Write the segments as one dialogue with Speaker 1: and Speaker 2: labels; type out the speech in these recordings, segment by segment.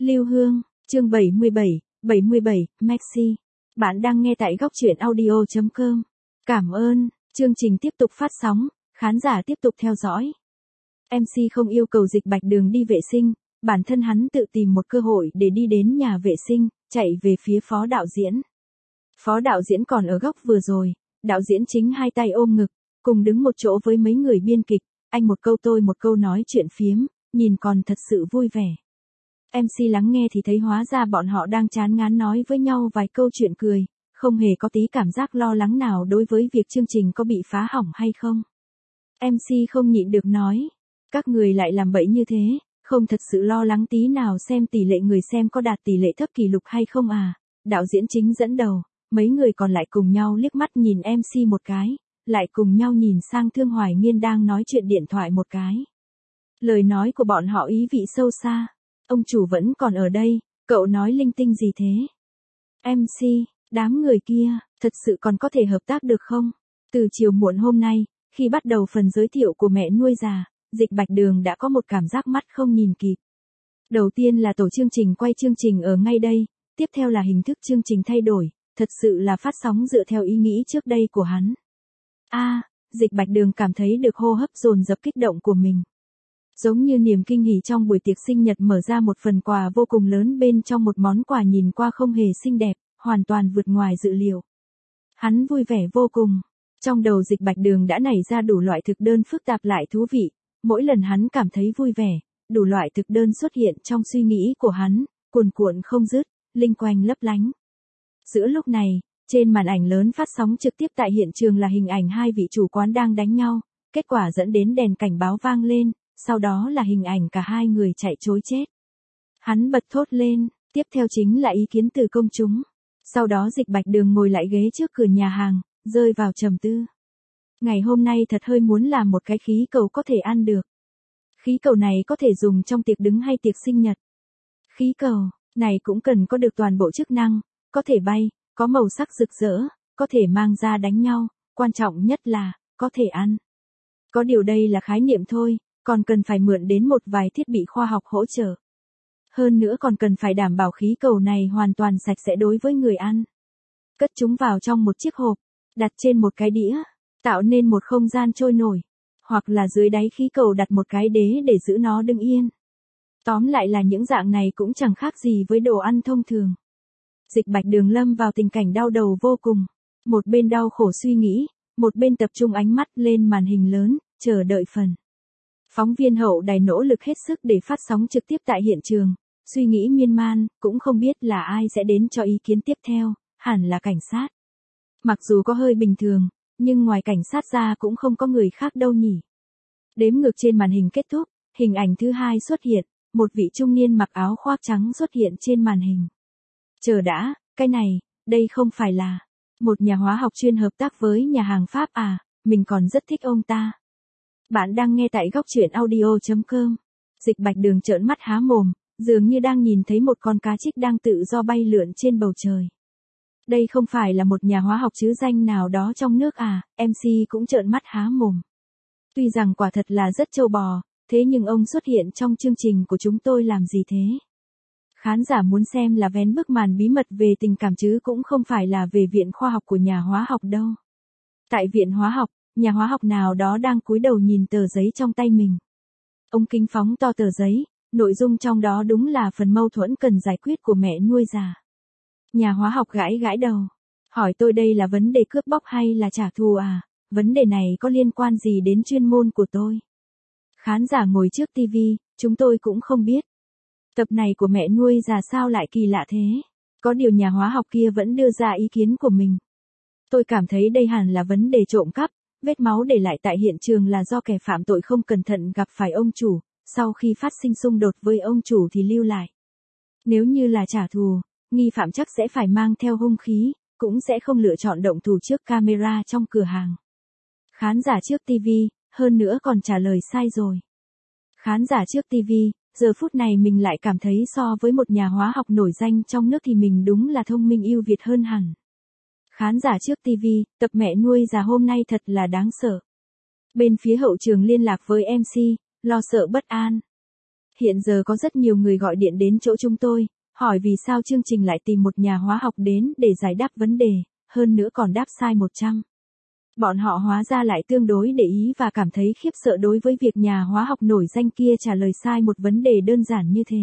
Speaker 1: Lưu Hương, chương 77, Maxi. Bạn đang nghe tại góc truyện audio.com. Cảm ơn, chương trình tiếp tục phát sóng, khán giả tiếp tục theo dõi. MC không yêu cầu Dịch Bạch Đường đi vệ sinh, bản thân hắn tự tìm một cơ hội để đi đến nhà vệ sinh, chạy về phía phó đạo diễn. Phó đạo diễn còn ở góc vừa rồi, đạo diễn chính hai tay ôm ngực, cùng đứng một chỗ với mấy người biên kịch, anh một câu tôi một câu nói chuyện phiếm, nhìn còn thật sự vui vẻ. MC lắng nghe thì thấy hóa ra bọn họ đang chán ngán nói với nhau vài câu chuyện cười, không hề có tí cảm giác lo lắng nào đối với việc chương trình có bị phá hỏng hay không. MC không nhịn được nói, các người lại làm bậy như thế, không thật sự lo lắng tí nào xem tỷ lệ người xem có đạt tỷ lệ thấp kỷ lục hay không à. Đạo diễn chính dẫn đầu, mấy người còn lại cùng nhau liếc mắt nhìn MC một cái, lại cùng nhau nhìn sang Thương Hoài Nghiên đang nói chuyện điện thoại một cái. Lời nói của bọn họ ý vị sâu xa. Ông chủ vẫn còn ở đây, cậu nói linh tinh gì thế? MC, đám người kia, thật sự còn có thể hợp tác được không? Từ chiều muộn hôm nay, khi bắt đầu phần giới thiệu của mẹ nuôi già, Dịch Bạch Đường đã có một cảm giác mắt không nhìn kịp. Đầu tiên là tổ chương trình quay chương trình ở ngay đây, tiếp theo là hình thức chương trình thay đổi, thật sự là phát sóng dựa theo ý nghĩ trước đây của hắn. Dịch Bạch Đường cảm thấy được hô hấp dồn dập kích động của mình. Giống như niềm kinh hỉ trong buổi tiệc sinh nhật mở ra một phần quà vô cùng lớn bên trong một món quà nhìn qua không hề xinh đẹp, hoàn toàn vượt ngoài dự liệu. Hắn vui vẻ vô cùng. Trong đầu Dịch Bạch Đường đã nảy ra đủ loại thực đơn phức tạp lại thú vị. Mỗi lần hắn cảm thấy vui vẻ, đủ loại thực đơn xuất hiện trong suy nghĩ của hắn, cuồn cuộn không dứt, linh quanh lấp lánh. Giữa lúc này, trên màn ảnh lớn phát sóng trực tiếp tại hiện trường là hình ảnh hai vị chủ quán đang đánh nhau, kết quả dẫn đến đèn cảnh báo vang lên. Sau đó là hình ảnh cả hai người chạy trối chết. Hắn bật thốt lên, tiếp theo chính là ý kiến từ công chúng. Sau đó Dịch Bạch Đường ngồi lại ghế trước cửa nhà hàng, rơi vào trầm tư. Ngày hôm nay thật hơi muốn làm một cái khí cầu có thể ăn được. Khí cầu này có thể dùng trong tiệc đứng hay tiệc sinh nhật. Khí cầu này cũng cần có được toàn bộ chức năng, có thể bay, có màu sắc rực rỡ, có thể mang ra đánh nhau, quan trọng nhất là, có thể ăn. Có điều đây là khái niệm thôi. Còn cần phải mượn đến một vài thiết bị khoa học hỗ trợ. Hơn nữa còn cần phải đảm bảo khí cầu này hoàn toàn sạch sẽ đối với người ăn. Cất chúng vào trong một chiếc hộp, đặt trên một cái đĩa, tạo nên một không gian trôi nổi. Hoặc là dưới đáy khí cầu đặt một cái đế để giữ nó đứng yên. Tóm lại là những dạng này cũng chẳng khác gì với đồ ăn thông thường. Dịch Bạch Đường lâm vào tình cảnh đau đầu vô cùng. Một bên đau khổ suy nghĩ, một bên tập trung ánh mắt lên màn hình lớn, chờ đợi phần. Phóng viên hậu đài nỗ lực hết sức để phát sóng trực tiếp tại hiện trường, suy nghĩ miên man, cũng không biết là ai sẽ đến cho ý kiến tiếp theo, hẳn là cảnh sát. Mặc dù có hơi bình thường, nhưng ngoài cảnh sát ra cũng không có người khác đâu nhỉ. Đếm ngược trên màn hình kết thúc, hình ảnh thứ hai xuất hiện, một vị trung niên mặc áo khoác trắng xuất hiện trên màn hình. Chờ đã, cái này, đây không phải là một nhà hóa học chuyên hợp tác với nhà hàng Pháp à, mình còn rất thích ông ta. Bạn đang nghe tại góc truyện audio.com. Dịch Bạch Đường trợn mắt há mồm, dường như đang nhìn thấy một con cá trích đang tự do bay lượn trên bầu trời. Đây không phải là một nhà hóa học chứ danh nào đó trong nước à, MC cũng trợn mắt há mồm. Tuy rằng quả thật là rất trâu bò, thế nhưng ông xuất hiện trong chương trình của chúng tôi làm gì thế? Khán giả muốn xem là vén bức màn bí mật về tình cảm chứ cũng không phải là về viện khoa học của nhà hóa học đâu. Tại viện hóa học, nhà hóa học nào đó đang cúi đầu nhìn tờ giấy trong tay mình. Ông kính phóng to tờ giấy, nội dung trong đó đúng là phần mâu thuẫn cần giải quyết của mẹ nuôi già. Nhà hóa học gãi gãi đầu. Hỏi tôi đây là vấn đề cướp bóc hay là trả thù à? Vấn đề này có liên quan gì đến chuyên môn của tôi? Khán giả ngồi trước TV, chúng tôi cũng không biết. Tập này của mẹ nuôi già sao lại kỳ lạ thế? Có điều nhà hóa học kia vẫn đưa ra ý kiến của mình. Tôi cảm thấy đây hẳn là vấn đề trộm cắp. Vết máu để lại tại hiện trường là do kẻ phạm tội không cẩn thận gặp phải ông chủ, sau khi phát sinh xung đột với ông chủ thì lưu lại. Nếu như là trả thù, nghi phạm chắc sẽ phải mang theo hung khí, cũng sẽ không lựa chọn động thủ trước camera trong cửa hàng. Khán giả trước TV, hơn nữa còn trả lời sai rồi. Khán giả trước TV, giờ phút này mình lại cảm thấy so với một nhà hóa học nổi danh trong nước thì mình đúng là thông minh ưu việt hơn hẳn. Khán giả trước TV, tập mẹ nuôi già hôm nay thật là đáng sợ. Bên phía hậu trường liên lạc với MC, lo sợ bất an. Hiện giờ có rất nhiều người gọi điện đến chỗ chúng tôi, hỏi vì sao chương trình lại tìm một nhà hóa học đến để giải đáp vấn đề, hơn nữa còn đáp sai 100. Bọn họ hóa ra lại tương đối để ý và cảm thấy khiếp sợ đối với việc nhà hóa học nổi danh kia trả lời sai một vấn đề đơn giản như thế.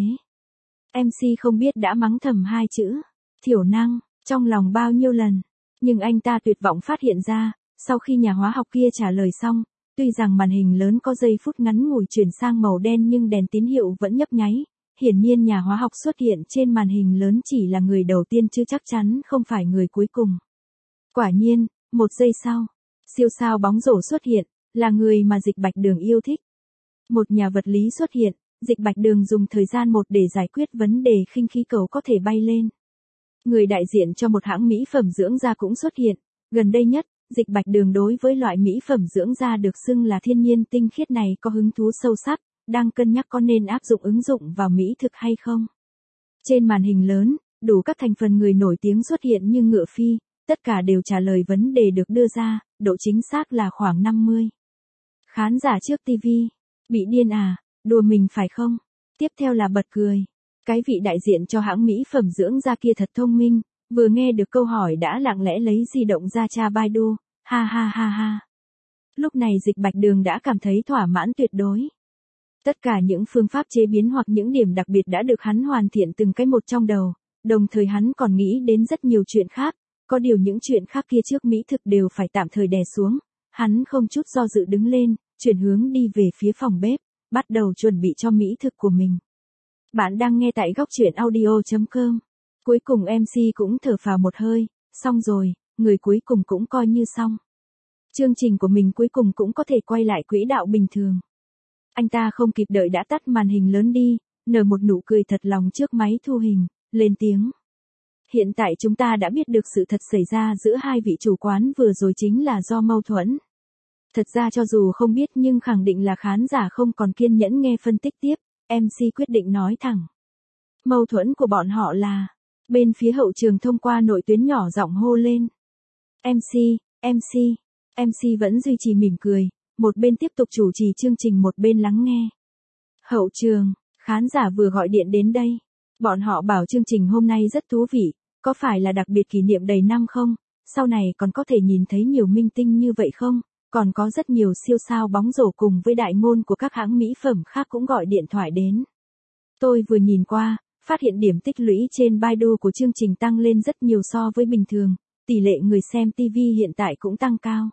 Speaker 1: MC không biết đã mắng thầm 2 chữ, thiểu năng, trong lòng bao nhiêu lần. Nhưng anh ta tuyệt vọng phát hiện ra, sau khi nhà hóa học kia trả lời xong, tuy rằng màn hình lớn có giây phút ngắn ngủi chuyển sang màu đen nhưng đèn tín hiệu vẫn nhấp nháy. Hiển nhiên nhà hóa học xuất hiện trên màn hình lớn chỉ là người đầu tiên chứ chắc chắn không phải người cuối cùng. Quả nhiên, 1 giây sau, siêu sao bóng rổ xuất hiện, là người mà Dịch Bạch Đường yêu thích. Một nhà vật lý xuất hiện, Dịch Bạch Đường dùng thời gian 1 để giải quyết vấn đề khinh khí cầu có thể bay lên. Người đại diện cho một hãng mỹ phẩm dưỡng da cũng xuất hiện. Gần đây nhất, Dịch Bạch Đường đối với loại mỹ phẩm dưỡng da được xưng là thiên nhiên tinh khiết này có hứng thú sâu sắc, đang cân nhắc có nên áp dụng ứng dụng vào mỹ thực hay không. Trên màn hình lớn, đủ các thành phần người nổi tiếng xuất hiện như Ngựa Phi, tất cả đều trả lời vấn đề được đưa ra, độ chính xác là khoảng 50. Khán giả trước TV, bị điên à, đùa mình phải không? Tiếp theo là bật cười. Cái vị đại diện cho hãng mỹ phẩm dưỡng da kia thật thông minh, vừa nghe được câu hỏi đã lặng lẽ lấy di động ra tra Baidu, ha ha ha ha. Lúc này Dịch Bạch Đường đã cảm thấy thỏa mãn tuyệt đối. Tất cả những phương pháp chế biến hoặc những điểm đặc biệt đã được hắn hoàn thiện từng cái một trong đầu, đồng thời hắn còn nghĩ đến rất nhiều chuyện khác, có điều những chuyện khác kia trước mỹ thực đều phải tạm thời đè xuống, hắn không chút do dự đứng lên, chuyển hướng đi về phía phòng bếp, bắt đầu chuẩn bị cho mỹ thực của mình. Bạn đang nghe tại góc truyện audio.com. Cuối cùng MC cũng thở phào một hơi, xong rồi, người cuối cùng cũng coi như xong. Chương trình của mình cuối cùng cũng có thể quay lại quỹ đạo bình thường. Anh ta không kịp đợi đã tắt màn hình lớn đi, nở một nụ cười thật lòng trước máy thu hình, lên tiếng. Hiện tại chúng ta đã biết được sự thật xảy ra giữa hai vị chủ quán vừa rồi chính là do mâu thuẫn. Thật ra cho dù không biết nhưng khẳng định là khán giả không còn kiên nhẫn nghe phân tích tiếp, MC quyết định nói thẳng. Mâu thuẫn của bọn họ là, bên phía hậu trường thông qua nội tuyến nhỏ giọng hô lên. MC vẫn duy trì mỉm cười, một bên tiếp tục chủ trì chương trình một bên lắng nghe. Hậu trường, khán giả vừa gọi điện đến đây. Bọn họ bảo chương trình hôm nay rất thú vị, có phải là đặc biệt kỷ niệm đầy năm không? Sau này còn có thể nhìn thấy nhiều minh tinh như vậy không? Còn có rất nhiều siêu sao bóng rổ cùng với đại ngôn của các hãng mỹ phẩm khác cũng gọi điện thoại đến. Tôi vừa nhìn qua, phát hiện điểm tích lũy trên Baidu của chương trình tăng lên rất nhiều so với bình thường, tỷ lệ người xem TV hiện tại cũng tăng cao.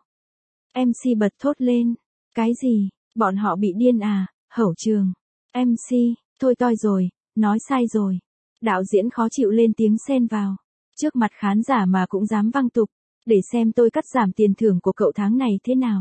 Speaker 1: MC bật thốt lên. Cái gì? Bọn họ bị điên à? Hậu trường. MC, thôi toi rồi, nói sai rồi. Đạo diễn khó chịu lên tiếng xen vào. Trước mặt khán giả mà cũng dám văng tục, để xem tôi cắt giảm tiền thưởng của cậu tháng này thế nào.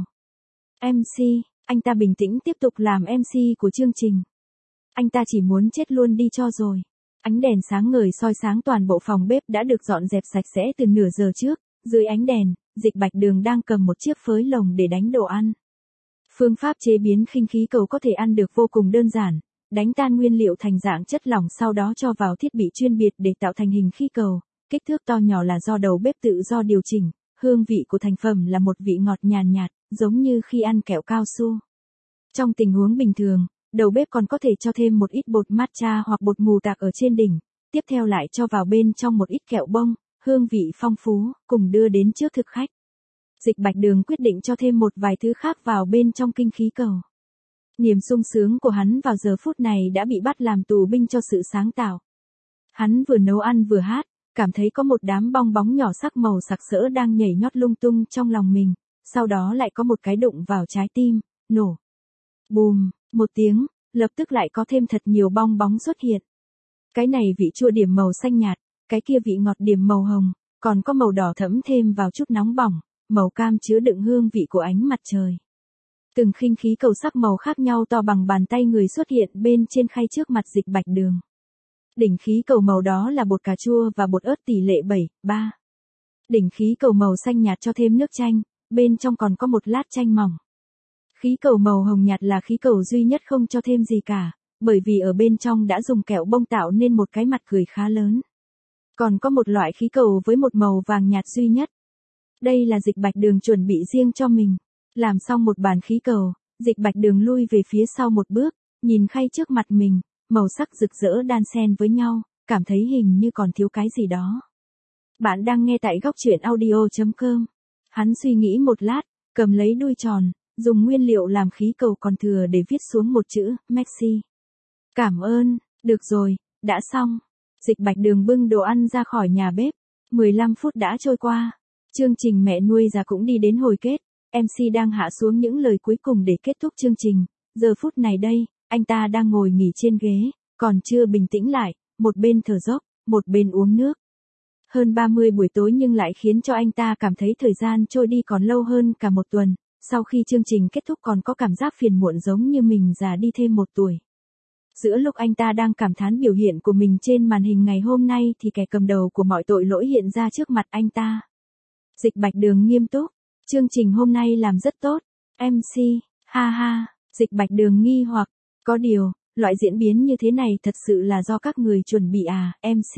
Speaker 1: MC, anh ta bình tĩnh tiếp tục làm MC của chương trình. Anh ta chỉ muốn chết luôn đi cho rồi. Ánh đèn sáng ngời soi sáng toàn bộ phòng bếp đã được dọn dẹp sạch sẽ từ nửa giờ trước. Dưới ánh đèn, Dịch Bạch Đường đang cầm một chiếc phới lồng để đánh đồ ăn. Phương pháp chế biến khinh khí cầu có thể ăn được vô cùng đơn giản, đánh tan nguyên liệu thành dạng chất lỏng sau đó cho vào thiết bị chuyên biệt để tạo thành hình khí cầu, kích thước to nhỏ là do đầu bếp tự do điều chỉnh, hương vị của thành phẩm là một vị ngọt nhàn nhạt, giống như khi ăn kẹo cao su. Trong tình huống bình thường, đầu bếp còn có thể cho thêm một ít bột matcha hoặc bột mù tạc ở trên đỉnh, tiếp theo lại cho vào bên trong một ít kẹo bông, hương vị phong phú, cùng đưa đến trước thực khách. Dịch Bạch Đường quyết định cho thêm một vài thứ khác vào bên trong kinh khí cầu. Niềm sung sướng của hắn vào giờ phút này đã bị bắt làm tù binh cho sự sáng tạo. Hắn vừa nấu ăn vừa hát, cảm thấy có một đám bong bóng nhỏ sắc màu sặc sỡ đang nhảy nhót lung tung trong lòng mình, sau đó lại có một cái đụng vào trái tim, nổ. Bùm, một tiếng, lập tức lại có thêm thật nhiều bong bóng xuất hiện. Cái này vị chua điểm màu xanh nhạt, cái kia vị ngọt điểm màu hồng, còn có màu đỏ thẫm thêm vào chút nóng bỏng, màu cam chứa đựng hương vị của ánh mặt trời. Từng khinh khí cầu sắc màu khác nhau to bằng bàn tay người xuất hiện bên trên khay trước mặt Dịch Bạch Đường. Đỉnh khí cầu màu đó là bột cà chua và bột ớt tỷ lệ 7:3. Đỉnh khí cầu màu xanh nhạt cho thêm nước chanh, bên trong còn có một lát chanh mỏng. Khí cầu màu hồng nhạt là khí cầu duy nhất không cho thêm gì cả, bởi vì ở bên trong đã dùng kẹo bông tạo nên một cái mặt cười khá lớn. Còn có một loại khí cầu với một màu vàng nhạt duy nhất. Đây là Dịch Bạch Đường chuẩn bị riêng cho mình. Làm xong một bàn khí cầu, Dịch Bạch Đường lui về phía sau một bước, nhìn khay trước mặt mình, màu sắc rực rỡ đan xen với nhau, cảm thấy hình như còn thiếu cái gì đó. Bạn đang nghe tại góc truyện audio.com. Hắn suy nghĩ một lát, cầm lấy đuôi tròn, dùng nguyên liệu làm khí cầu còn thừa để viết xuống một chữ, Maxi. Cảm ơn, được rồi, đã xong. Dịch Bạch Đường bưng đồ ăn ra khỏi nhà bếp. 15 phút đã trôi qua. Chương trình Mẹ nuôi già cũng đi đến hồi kết. MC đang hạ xuống những lời cuối cùng để kết thúc chương trình. Giờ phút này đây, anh ta đang ngồi nghỉ trên ghế, còn chưa bình tĩnh lại, một bên thở dốc, một bên uống nước. Hơn 30 buổi tối nhưng lại khiến cho anh ta cảm thấy thời gian trôi đi còn lâu hơn cả một tuần. Sau khi chương trình kết thúc còn có cảm giác phiền muộn giống như mình già đi thêm một tuổi. Giữa lúc anh ta đang cảm thán biểu hiện của mình trên màn hình ngày hôm nay thì kẻ cầm đầu của mọi tội lỗi hiện ra trước mặt anh ta. Dịch Bạch Đường nghiêm túc. Chương trình hôm nay làm rất tốt. MC, ha ha, Dịch Bạch Đường nghi hoặc. Có điều, loại diễn biến như thế này thật sự là do các người chuẩn bị à, MC.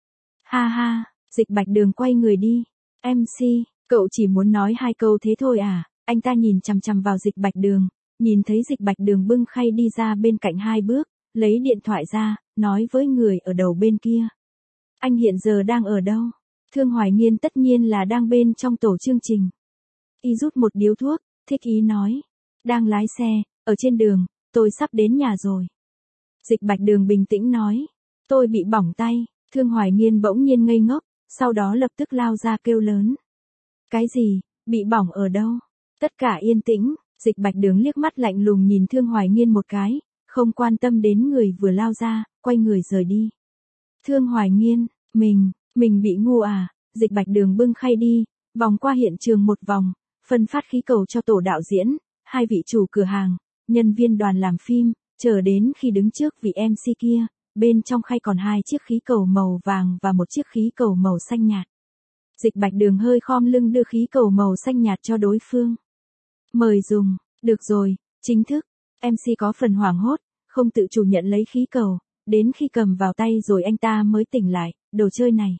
Speaker 1: Ha ha, Dịch Bạch Đường quay người đi. MC, cậu chỉ muốn nói 2 câu thế thôi à? Anh ta nhìn chằm chằm vào Dịch Bạch Đường, nhìn thấy Dịch Bạch Đường bưng khay đi ra bên cạnh 2 bước, lấy điện thoại ra, nói với người ở đầu bên kia. Anh hiện giờ đang ở đâu? Thương Hoài Nghiên tất nhiên là đang bên trong tổ chương trình. Y rút một điếu thuốc, thích ý nói. Đang lái xe, ở trên đường, tôi sắp đến nhà rồi. Dịch Bạch Đường bình tĩnh nói. Tôi bị bỏng tay. Thương Hoài Nghiên bỗng nhiên ngây ngốc, sau đó lập tức lao ra kêu lớn. Cái gì, bị bỏng ở đâu? Tất cả yên tĩnh, Dịch Bạch Đường liếc mắt lạnh lùng nhìn Thương Hoài Nghiên một cái, không quan tâm đến người vừa lao ra, quay người rời đi. Thương Hoài Nghiên, mình bị ngu à? Dịch Bạch Đường bưng khay đi, vòng qua hiện trường một vòng, phân phát khí cầu cho tổ đạo diễn, 2 vị chủ cửa hàng, nhân viên đoàn làm phim, chờ đến khi đứng trước vị MC kia, bên trong khay còn 2 chiếc khí cầu màu vàng và một chiếc khí cầu màu xanh nhạt. Dịch Bạch Đường hơi khom lưng đưa khí cầu màu xanh nhạt cho đối phương. Mời dùng, được rồi, chính thức. MC có phần hoảng hốt, không tự chủ nhận lấy khí cầu, đến khi cầm vào tay rồi anh ta mới tỉnh lại, đồ chơi này.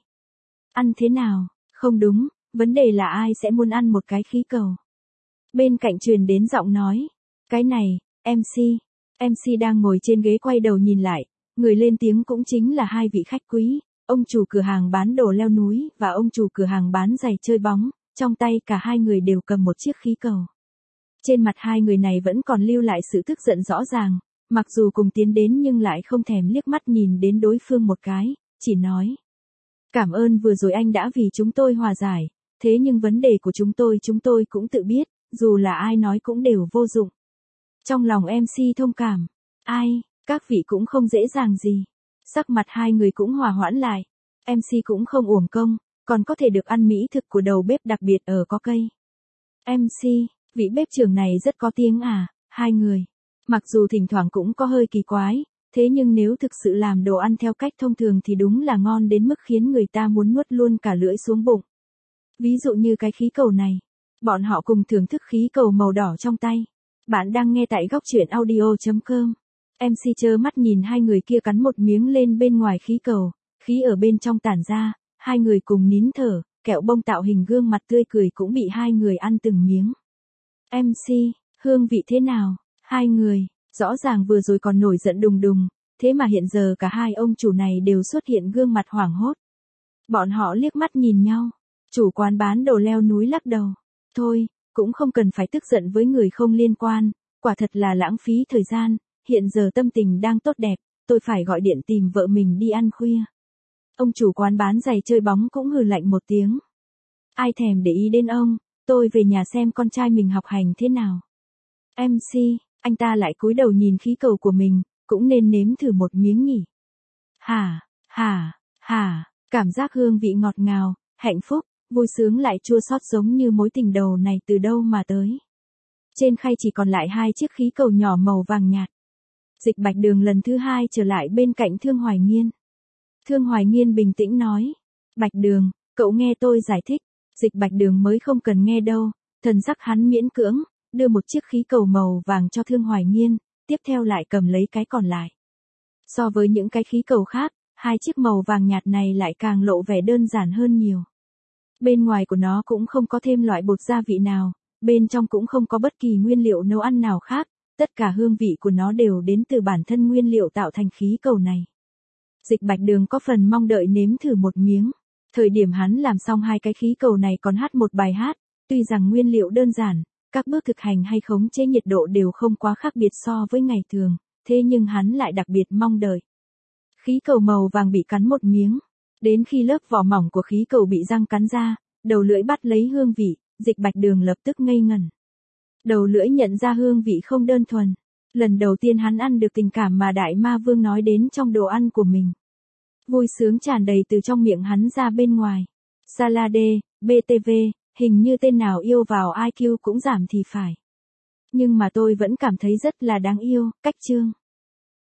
Speaker 1: Ăn thế nào? Không đúng, vấn đề là ai sẽ muốn ăn một cái khí cầu. Bên cạnh truyền đến giọng nói. Cái này, MC đang ngồi trên ghế quay đầu nhìn lại, người lên tiếng cũng chính là 2 vị khách quý, ông chủ cửa hàng bán đồ leo núi và ông chủ cửa hàng bán giày chơi bóng, trong tay cả 2 người đều cầm một chiếc khí cầu. Trên mặt 2 người này vẫn còn lưu lại sự tức giận rõ ràng, mặc dù cùng tiến đến nhưng lại không thèm liếc mắt nhìn đến đối phương một cái, chỉ nói. Cảm ơn vừa rồi anh đã vì chúng tôi hòa giải, thế nhưng vấn đề của chúng tôi cũng tự biết, dù là ai nói cũng đều vô dụng. Trong lòng MC thông cảm, các vị cũng không dễ dàng gì. Sắc mặt 2 người cũng hòa hoãn lại, MC cũng không uổng công, còn có thể được ăn mỹ thực của đầu bếp đặc biệt ở có cây. MC, vị bếp trưởng này rất có tiếng à, 2 người. Mặc dù thỉnh thoảng cũng có hơi kỳ quái, thế nhưng nếu thực sự làm đồ ăn theo cách thông thường thì đúng là ngon đến mức khiến người ta muốn nuốt luôn cả lưỡi xuống bụng. Ví dụ như cái khí cầu này. Bọn họ cùng thưởng thức khí cầu màu đỏ trong tay. Bạn đang nghe tại góc truyện audio.com. MC chớ mắt nhìn 2 người kia cắn một miếng lên bên ngoài khí cầu, khí ở bên trong tản ra, 2 người cùng nín thở, kẹo bông tạo hình gương mặt tươi cười cũng bị 2 người ăn từng miếng. MC, hương vị thế nào? 2 người, rõ ràng vừa rồi còn nổi giận đùng đùng, thế mà hiện giờ cả 2 ông chủ này đều xuất hiện gương mặt hoảng hốt. Bọn họ liếc mắt nhìn nhau, chủ quán bán đồ leo núi lắc đầu. Thôi, cũng không cần phải tức giận với người không liên quan, quả thật là lãng phí thời gian, hiện giờ tâm tình đang tốt đẹp, tôi phải gọi điện tìm vợ mình đi ăn khuya. Ông chủ quán bán giày chơi bóng cũng hừ lạnh một tiếng. Ai thèm để ý đến ông, tôi về nhà xem con trai mình học hành thế nào. MC, anh ta lại cúi đầu nhìn khí cầu của mình, cũng nên nếm thử một miếng nhỉ. Cảm giác hương vị ngọt ngào, hạnh phúc, vui sướng lại chua xót giống như mối tình đầu này từ đâu mà tới. Trên khay chỉ còn lại 2 chiếc khí cầu nhỏ màu vàng nhạt. Dịch Bạch Đường lần thứ 2 trở lại bên cạnh Thương Hoài Nghiên. Thương Hoài Nghiên bình tĩnh nói. Bạch Đường, cậu nghe tôi giải thích. Dịch Bạch Đường mới không cần nghe đâu, thần sắc hắn miễn cưỡng, đưa một chiếc khí cầu màu vàng cho Thương Hoài Nghiên, tiếp theo lại cầm lấy cái còn lại. So với những cái khí cầu khác, 2 chiếc màu vàng nhạt này lại càng lộ vẻ đơn giản hơn nhiều. Bên ngoài của nó cũng không có thêm loại bột gia vị nào, bên trong cũng không có bất kỳ nguyên liệu nấu ăn nào khác, Tất cả hương vị của nó đều đến từ bản thân nguyên liệu tạo thành khí cầu này. Dịch Bạch Đường có phần mong đợi nếm thử một miếng. Thời điểm hắn làm xong hai cái khí cầu này còn hát một bài hát, tuy rằng nguyên liệu đơn giản, các bước thực hành hay khống chế nhiệt độ đều không quá khác biệt so với ngày thường, thế nhưng hắn lại đặc biệt mong đợi. Khí cầu màu vàng bị cắn một miếng, đến khi lớp vỏ mỏng của khí cầu bị răng cắn ra, đầu lưỡi bắt lấy hương vị, Dịch Bạch Đường lập tức ngây ngẩn. Đầu lưỡi nhận ra hương vị không đơn thuần. Lần đầu tiên hắn ăn được tình cảm mà Đại Ma Vương nói đến trong đồ ăn của mình. Vui sướng tràn đầy từ trong miệng hắn ra bên ngoài. Salade, BTV, hình như tên nào yêu vào IQ cũng giảm thì phải. Nhưng mà tôi vẫn cảm thấy rất là đáng yêu, cách chương.